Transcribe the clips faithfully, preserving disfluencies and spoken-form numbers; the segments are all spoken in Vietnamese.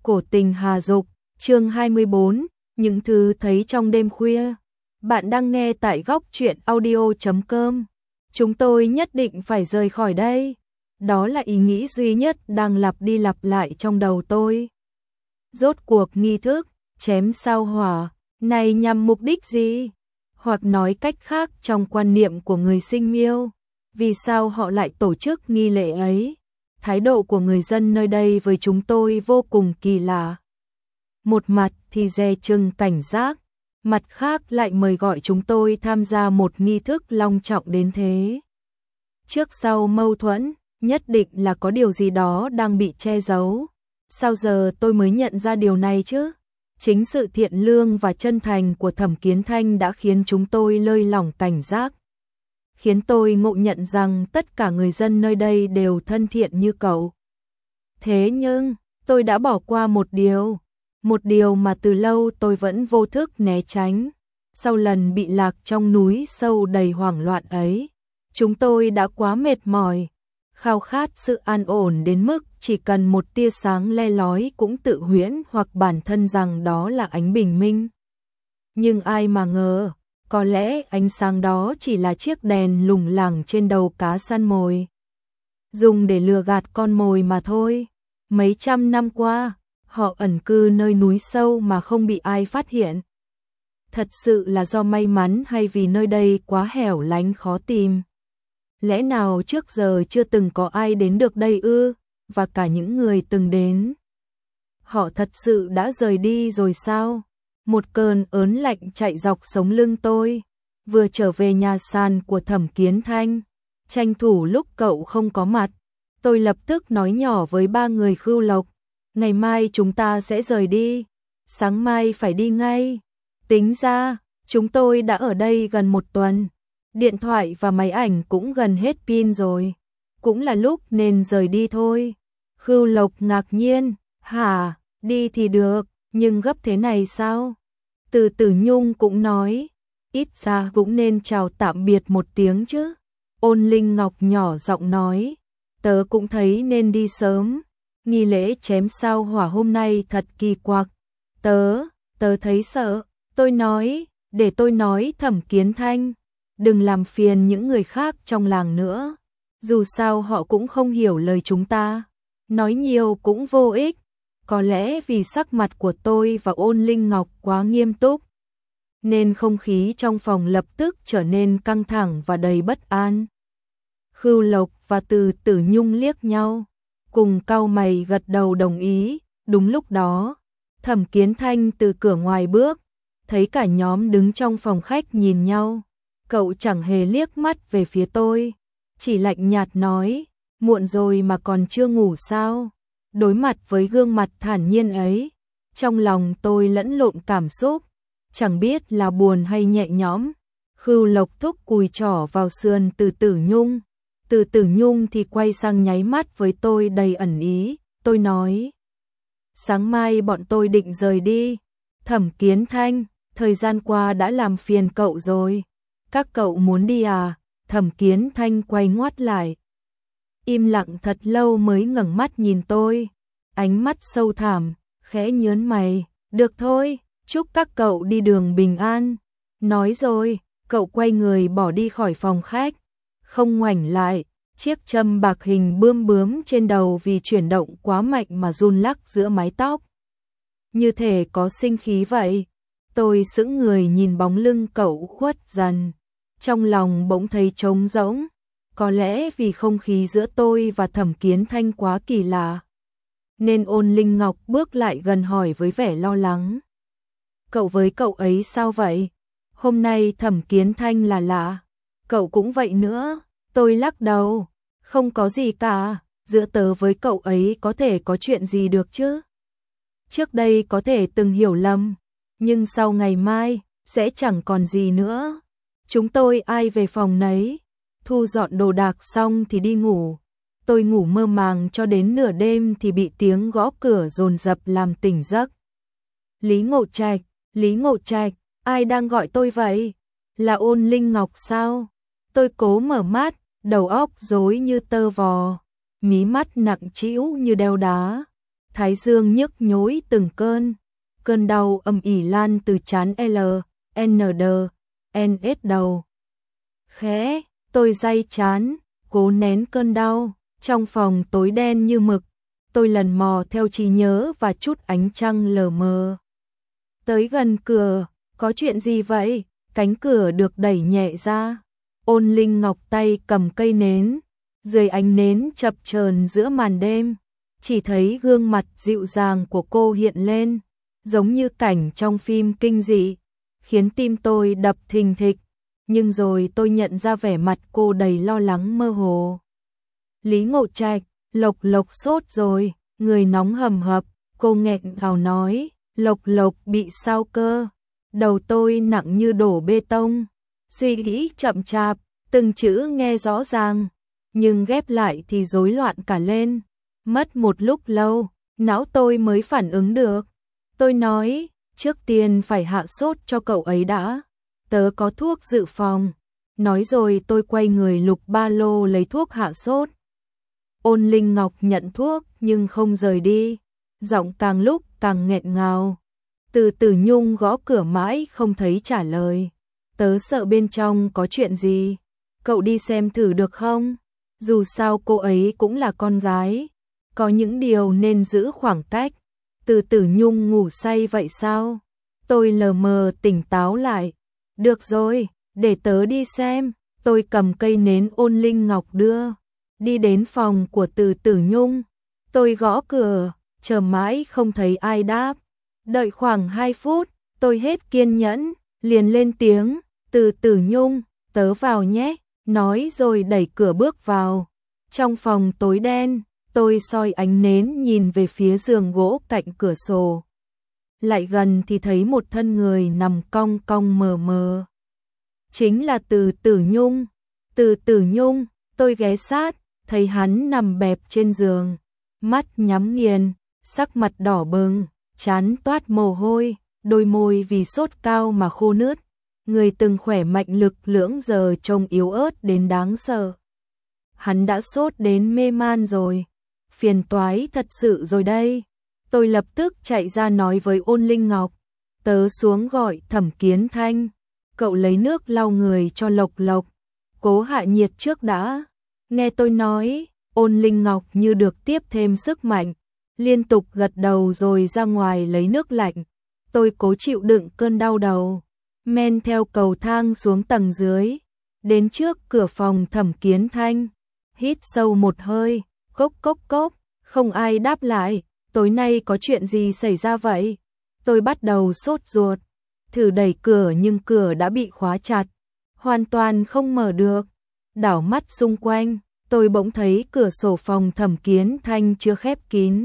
Cổ tình Hà Dục, chương hai mươi bốn, những thứ thấy trong đêm khuya. Bạn đang nghe tại góc truyện audio chấm com. Chúng tôi nhất định phải rời khỏi đây. Đó là ý nghĩ duy nhất đang lặp đi lặp lại trong đầu tôi. Rốt cuộc nghi thức chém sao hỏa này nhằm mục đích gì? Hoặc nói cách khác, trong quan niệm của người Sinh Miêu, vì sao họ lại tổ chức nghi lễ ấy? Thái độ của người dân nơi đây với chúng tôi vô cùng kỳ lạ. Một mặt thì dè chừng cảnh giác, mặt khác lại mời gọi chúng tôi tham gia một nghi thức long trọng đến thế. Trước sau mâu thuẫn, nhất định là có điều gì đó đang bị che giấu. Sao giờ tôi mới nhận ra điều này chứ? Chính sự thiện lương và chân thành của Thẩm Kiến Thanh đã khiến chúng tôi lơi lỏng cảnh giác, khiến tôi ngộ nhận rằng tất cả người dân nơi đây đều thân thiện như cậu. Thế nhưng, tôi đã bỏ qua một điều, một điều mà từ lâu tôi vẫn vô thức né tránh. Sau lần bị lạc trong núi sâu đầy hoảng loạn ấy, chúng tôi đã quá mệt mỏi, khao khát sự an ổn đến mức chỉ cần một tia sáng le lói cũng tự huyễn hoặc bản thân rằng đó là ánh bình minh. Nhưng ai mà ngờ, có lẽ ánh sáng đó chỉ là chiếc đèn lủng lẳng trên đầu cá săn mồi, dùng để lừa gạt con mồi mà thôi. Mấy trăm năm qua, họ ẩn cư nơi núi sâu mà không bị ai phát hiện. Thật sự là do may mắn hay vì nơi đây quá hẻo lánh khó tìm? Lẽ nào trước giờ chưa từng có ai đến được đây ư? Và cả những người từng đến, họ thật sự đã rời đi rồi sao? Một cơn ớn lạnh chạy dọc sống lưng tôi. Vừa trở về nhà sàn của Thẩm Kiến Thanh, tranh thủ lúc cậu không có mặt, tôi lập tức nói nhỏ với ba người Khưu Lộc, ngày mai chúng ta sẽ rời đi, sáng mai phải đi ngay. Tính ra, chúng tôi đã ở đây gần một tuần, điện thoại và máy ảnh cũng gần hết pin rồi, cũng là lúc nên rời đi thôi. Khưu Lộc ngạc nhiên, hả, đi thì được, nhưng gấp thế này sao? Từ Tử Nhung cũng nói, ít ra cũng nên chào tạm biệt một tiếng chứ. Ôn Linh Ngọc nhỏ giọng nói, tớ cũng thấy nên đi sớm, nghi lễ chém sao hỏa hôm nay thật kỳ quặc. Tớ, tớ thấy sợ. Tôi nói, để tôi nói Thẩm Kiến Thanh, đừng làm phiền những người khác trong làng nữa, dù sao họ cũng không hiểu lời chúng ta, nói nhiều cũng vô ích. Có lẽ vì sắc mặt của tôi và Ôn Linh Ngọc quá nghiêm túc, nên không khí trong phòng lập tức trở nên căng thẳng và đầy bất an. Khưu Lộc và Từ Tử Nhung liếc nhau, cùng cau mày gật đầu đồng ý. Đúng lúc đó, Thẩm Kiến Thanh từ cửa ngoài bước, thấy cả nhóm đứng trong phòng khách nhìn nhau. Cậu chẳng hề liếc mắt về phía tôi, chỉ lạnh nhạt nói, muộn rồi mà còn chưa ngủ sao? Đối mặt với gương mặt thản nhiên ấy, trong lòng tôi lẫn lộn cảm xúc, chẳng biết là buồn hay nhẹ nhõm. Khưu Lộc thúc cùi trỏ vào sườn Từ Tử Nhung, Từ Tử Nhung thì quay sang nháy mắt với tôi đầy ẩn ý. Tôi nói, sáng mai bọn tôi định rời đi. Thẩm Kiến Thanh, thời gian qua đã làm phiền cậu rồi. Các cậu muốn đi à? Thẩm Kiến Thanh quay ngoắt lại, im lặng thật lâu mới ngẩng mắt nhìn tôi, ánh mắt sâu thẳm, khẽ nhớn mày, được thôi, chúc các cậu đi đường bình an. Nói rồi, cậu quay người bỏ đi khỏi phòng khách, không ngoảnh lại, chiếc châm bạc hình bươm bướm trên đầu vì chuyển động quá mạnh mà run lắc giữa mái tóc, như thể có sinh khí vậy. Tôi sững người nhìn bóng lưng cậu khuất dần, trong lòng bỗng thấy trống rỗng. Có lẽ vì không khí giữa tôi và Thẩm Kiến Thanh quá kỳ lạ, nên Ôn Linh Ngọc bước lại gần hỏi với vẻ lo lắng, cậu với cậu ấy sao vậy? Hôm nay Thẩm Kiến Thanh là lạ, cậu cũng vậy nữa. Tôi lắc đầu, không có gì cả, giữa tớ với cậu ấy có thể có chuyện gì được chứ? Trước đây có thể từng hiểu lầm, nhưng sau ngày mai sẽ chẳng còn gì nữa. Chúng tôi ai về phòng nấy, thu dọn đồ đạc xong thì đi ngủ. Tôi ngủ mơ màng cho đến nửa đêm thì bị tiếng gõ cửa dồn dập làm tỉnh giấc. Lý Ngộ Trạch, Lý Ngộ Trạch, ai đang gọi tôi vậy? Là Ôn Linh Ngọc sao? Tôi cố mở mắt, đầu óc rối như tơ vò, mí mắt nặng trĩu như đeo đá. thái dương nhức nhối từng cơn, cơn đau âm ỉ lan từ trán L, N D, N S đầu. Khẽ, tôi day chán, cố nén cơn đau, trong phòng tối đen như mực, tôi lần mò theo trí nhớ và chút ánh trăng lờ mờ. Tới gần cửa, có chuyện gì vậy? Cánh cửa được đẩy nhẹ ra. Ôn Linh Ngọc tay cầm cây nến, dưới ánh nến chập chờn giữa màn đêm, chỉ thấy gương mặt dịu dàng của cô hiện lên, giống như cảnh trong phim kinh dị, khiến tim tôi đập thình thịch, nhưng rồi tôi nhận ra vẻ mặt cô đầy lo lắng mơ hồ. Lý Ngộ Trạch, Lộc Lộc sốt rồi, người nóng hầm hập, cô nghẹn ngào nói, Lộc Lộc bị sao cơ? Đầu tôi nặng như đổ bê tông, suy nghĩ chậm chạp, từng chữ nghe rõ ràng, nhưng ghép lại thì rối loạn cả lên. Mất một lúc lâu, não tôi mới phản ứng được. Tôi nói, trước tiên phải hạ sốt cho cậu ấy đã, tớ có thuốc dự phòng. Nói rồi tôi quay người lục ba lô lấy thuốc hạ sốt. Ôn Linh Ngọc nhận thuốc nhưng không rời đi, giọng càng lúc càng nghẹn ngào. Từ Tử Nhung gõ cửa mãi không thấy trả lời. Tớ sợ bên trong có chuyện gì, cậu đi xem thử được không? Dù sao cô ấy cũng là con gái, có những điều nên giữ khoảng cách. Từ Tử Nhung ngủ say vậy sao? Tôi lờ mờ tỉnh táo lại. Được rồi, để tớ đi xem. Tôi cầm cây nến Ôn Linh Ngọc đưa, đi đến phòng của Từ Tử Nhung. Tôi gõ cửa, chờ mãi không thấy ai đáp. Đợi khoảng hai phút, tôi hết kiên nhẫn, liền lên tiếng, Từ Tử Nhung, tớ vào nhé, nói rồi đẩy cửa bước vào. Trong phòng tối đen, tôi soi ánh nến nhìn về phía giường gỗ cạnh cửa sổ. Lại gần thì thấy một thân người nằm cong cong mờ mờ. Chính là Từ Tử Nhung. Từ Tử Nhung, tôi ghé sát, thấy hắn nằm bẹp trên giường, mắt nhắm nghiền, sắc mặt đỏ bừng, trán toát mồ hôi, đôi môi vì sốt cao mà khô nứt. Người từng khỏe mạnh lực lưỡng giờ trông yếu ớt đến đáng sợ. Hắn đã sốt đến mê man rồi. Phiền toái thật sự rồi đây. Tôi lập tức chạy ra nói với Ôn Linh Ngọc. Tớ xuống gọi Thẩm Kiến Thanh. Cậu lấy nước lau người cho Lộc Lộc. Cố hạ nhiệt trước đã. Nghe tôi nói, Ôn Linh Ngọc như được tiếp thêm sức mạnh, liên tục gật đầu rồi ra ngoài lấy nước lạnh. Tôi cố chịu đựng cơn đau đầu, men theo cầu thang xuống tầng dưới, đến trước cửa phòng Thẩm Kiến Thanh, hít sâu một hơi, cốc cốc cốc, không ai đáp lại. Tối nay có chuyện gì xảy ra vậy? Tôi bắt đầu sốt ruột, thử đẩy cửa nhưng cửa đã bị khóa chặt, hoàn toàn không mở được. Đảo mắt xung quanh, tôi bỗng thấy cửa sổ phòng Thẩm Kiến Thanh chưa khép kín.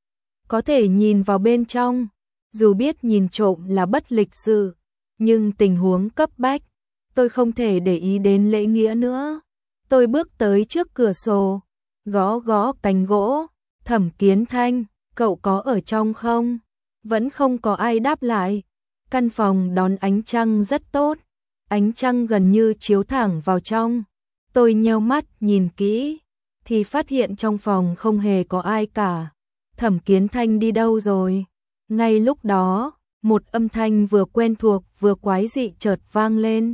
Có thể nhìn vào bên trong, dù biết nhìn trộm là bất lịch sự, nhưng tình huống cấp bách, tôi không thể để ý đến lễ nghĩa nữa. Tôi bước tới trước cửa sổ, gõ gõ cánh gỗ, Thẩm Kiến Thanh, cậu có ở trong không? Vẫn không có ai đáp lại. Căn phòng đón ánh trăng rất tốt, ánh trăng gần như chiếu thẳng vào trong. Tôi nheo mắt nhìn kỹ, thì phát hiện trong phòng không hề có ai cả. Thẩm Kiến Thanh đi đâu rồi? Ngay lúc đó, một âm thanh vừa quen thuộc vừa quái dị chợt vang lên.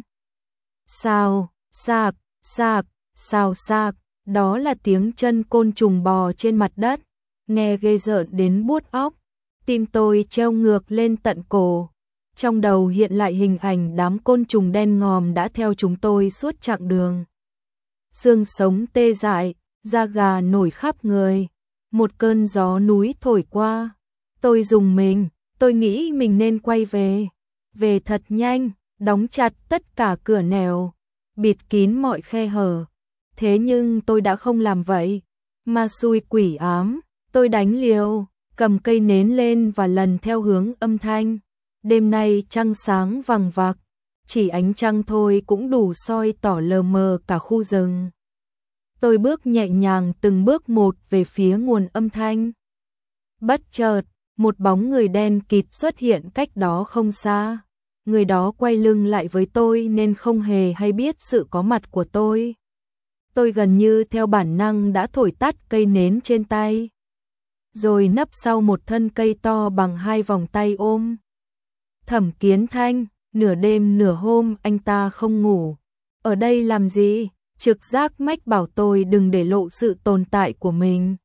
Xào, xạc, xạc, xào xạc, đó là tiếng chân côn trùng bò trên mặt đất, nghe ghê rợn đến buốt óc. Tim tôi treo ngược lên tận cổ, trong đầu hiện lại hình ảnh đám côn trùng đen ngòm đã theo chúng tôi suốt chặng đường. Xương sống tê dại, da gà nổi khắp người. Một cơn gió núi thổi qua, tôi rùng mình, tôi nghĩ mình nên quay về, về thật nhanh, đóng chặt tất cả cửa nẻo, bịt kín mọi khe hở. Thế nhưng tôi đã không làm vậy, ma xui quỷ ám, tôi đánh liều, cầm cây nến lên và lần theo hướng âm thanh. Đêm nay trăng sáng vằng vặc, chỉ ánh trăng thôi cũng đủ soi tỏ lờ mờ cả khu rừng. Tôi bước nhẹ nhàng từng bước một về phía nguồn âm thanh. Bất chợt, một bóng người đen kịt xuất hiện cách đó không xa. Người đó quay lưng lại với tôi nên không hề hay biết sự có mặt của tôi. Tôi gần như theo bản năng đã thổi tắt cây nến trên tay. rồi nấp sau một thân cây to bằng hai vòng tay ôm. Thẩm Kiến Thanh, nửa đêm nửa hôm anh ta không ngủ. Ở đây làm gì? Trực giác mách bảo tôi đừng để lộ sự tồn tại của mình.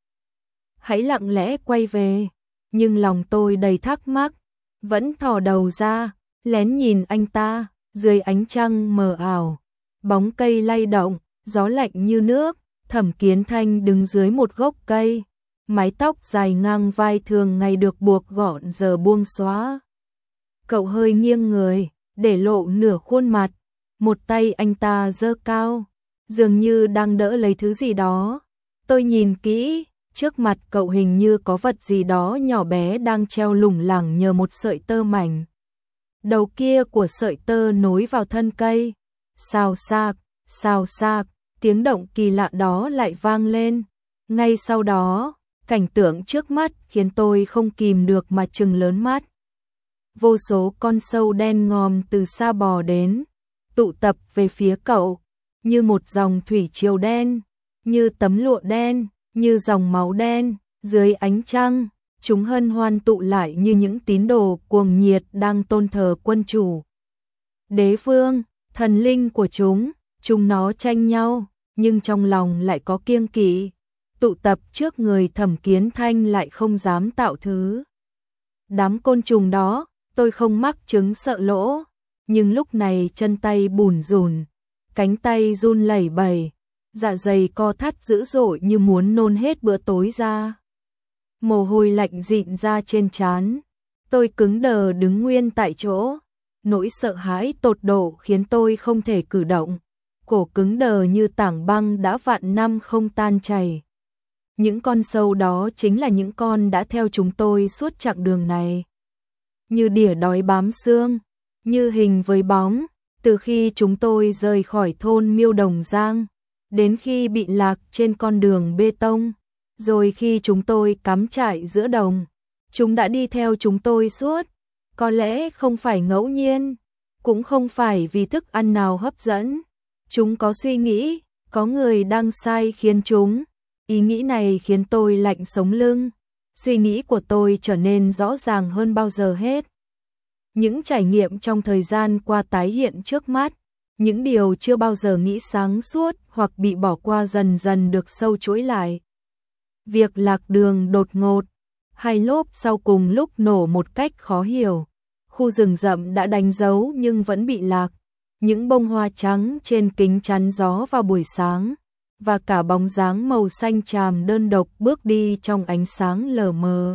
Hãy lặng lẽ quay về. Nhưng lòng tôi đầy thắc mắc, vẫn thò đầu ra, lén nhìn anh ta, dưới ánh trăng mờ ảo. Bóng cây lay động, gió lạnh như nước, Thẩm Kiến Thanh đứng dưới một gốc cây. Mái tóc dài ngang vai thường ngày được buộc gọn giờ buông xóa. Cậu hơi nghiêng người, để lộ nửa khuôn mặt. Một tay anh ta giơ cao, dường như đang đỡ lấy thứ gì đó. Tôi nhìn kỹ, trước mặt cậu hình như có vật gì đó nhỏ bé đang treo lủng lẳng nhờ một sợi tơ mảnh. Đầu kia của sợi tơ nối vào thân cây. Xào xạc, xào xạc, tiếng động kỳ lạ đó lại vang lên. Ngay sau đó, cảnh tượng trước mắt khiến tôi không kìm được mà trừng lớn mắt. Vô số con sâu đen ngòm từ xa bò đến, tụ tập về phía cậu, như một dòng thủy triều đen, như tấm lụa đen, như dòng máu đen, dưới ánh trăng, chúng hân hoan tụ lại như những tín đồ cuồng nhiệt đang tôn thờ quân chủ. Đế vương, thần linh của chúng, chúng nó tranh nhau, nhưng trong lòng lại có kiêng kỵ. Tụ tập trước người Thẩm Kiến Thanh lại không dám tạo thứ. Đám côn trùng đó, tôi không mắc chứng sợ lỗ, nhưng lúc này chân tay bủn rủn, cánh tay run lẩy bẩy, dạ dày co thắt dữ dội như muốn nôn hết bữa tối ra. Mồ hôi lạnh dịn ra trên trán, tôi cứng đờ đứng nguyên tại chỗ, nỗi sợ hãi tột độ khiến tôi không thể cử động, cổ cứng đờ như tảng băng đã vạn năm không tan chảy. Những con sâu đó chính là những con đã theo chúng tôi suốt chặng đường này. Như đỉa đói bám xương, như hình với bóng, từ khi chúng tôi rời khỏi thôn Miêu Đồng Giang, đến khi bị lạc trên con đường bê tông, rồi khi chúng tôi cắm trại giữa đồng, chúng đã đi theo chúng tôi suốt. Có lẽ không phải ngẫu nhiên, cũng không phải vì thức ăn nào hấp dẫn. Chúng có suy nghĩ, có người đang sai khiến chúng. Ý nghĩ này khiến tôi lạnh sống lưng. Suy nghĩ của tôi trở nên rõ ràng hơn bao giờ hết. Những trải nghiệm trong thời gian qua tái hiện trước mắt, những điều chưa bao giờ nghĩ sáng suốt hoặc bị bỏ qua dần dần được sâu chuỗi lại. Việc lạc đường đột ngột, hai lốp sau cùng lúc nổ một cách khó hiểu. Khu rừng rậm đã đánh dấu nhưng vẫn bị lạc. Những bông hoa trắng trên kính chắn gió vào buổi sáng, và cả bóng dáng màu xanh tràm đơn độc bước đi trong ánh sáng lờ mờ.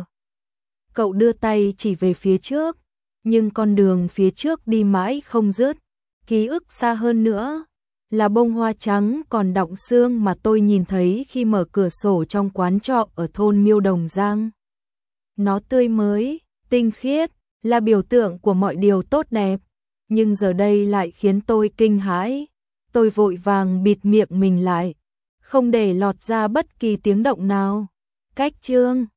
Cậu đưa tay chỉ về phía trước, nhưng con đường phía trước đi mãi không dứt. Ký ức xa hơn nữa là bông hoa trắng còn đọng sương mà tôi nhìn thấy khi mở cửa sổ trong quán trọ ở thôn Miêu Đồng Giang. Nó tươi mới, tinh khiết, là biểu tượng của mọi điều tốt đẹp, nhưng giờ đây lại khiến tôi kinh hãi. Tôi vội vàng bịt miệng mình lại, không để lọt ra bất kỳ tiếng động nào. Cách chương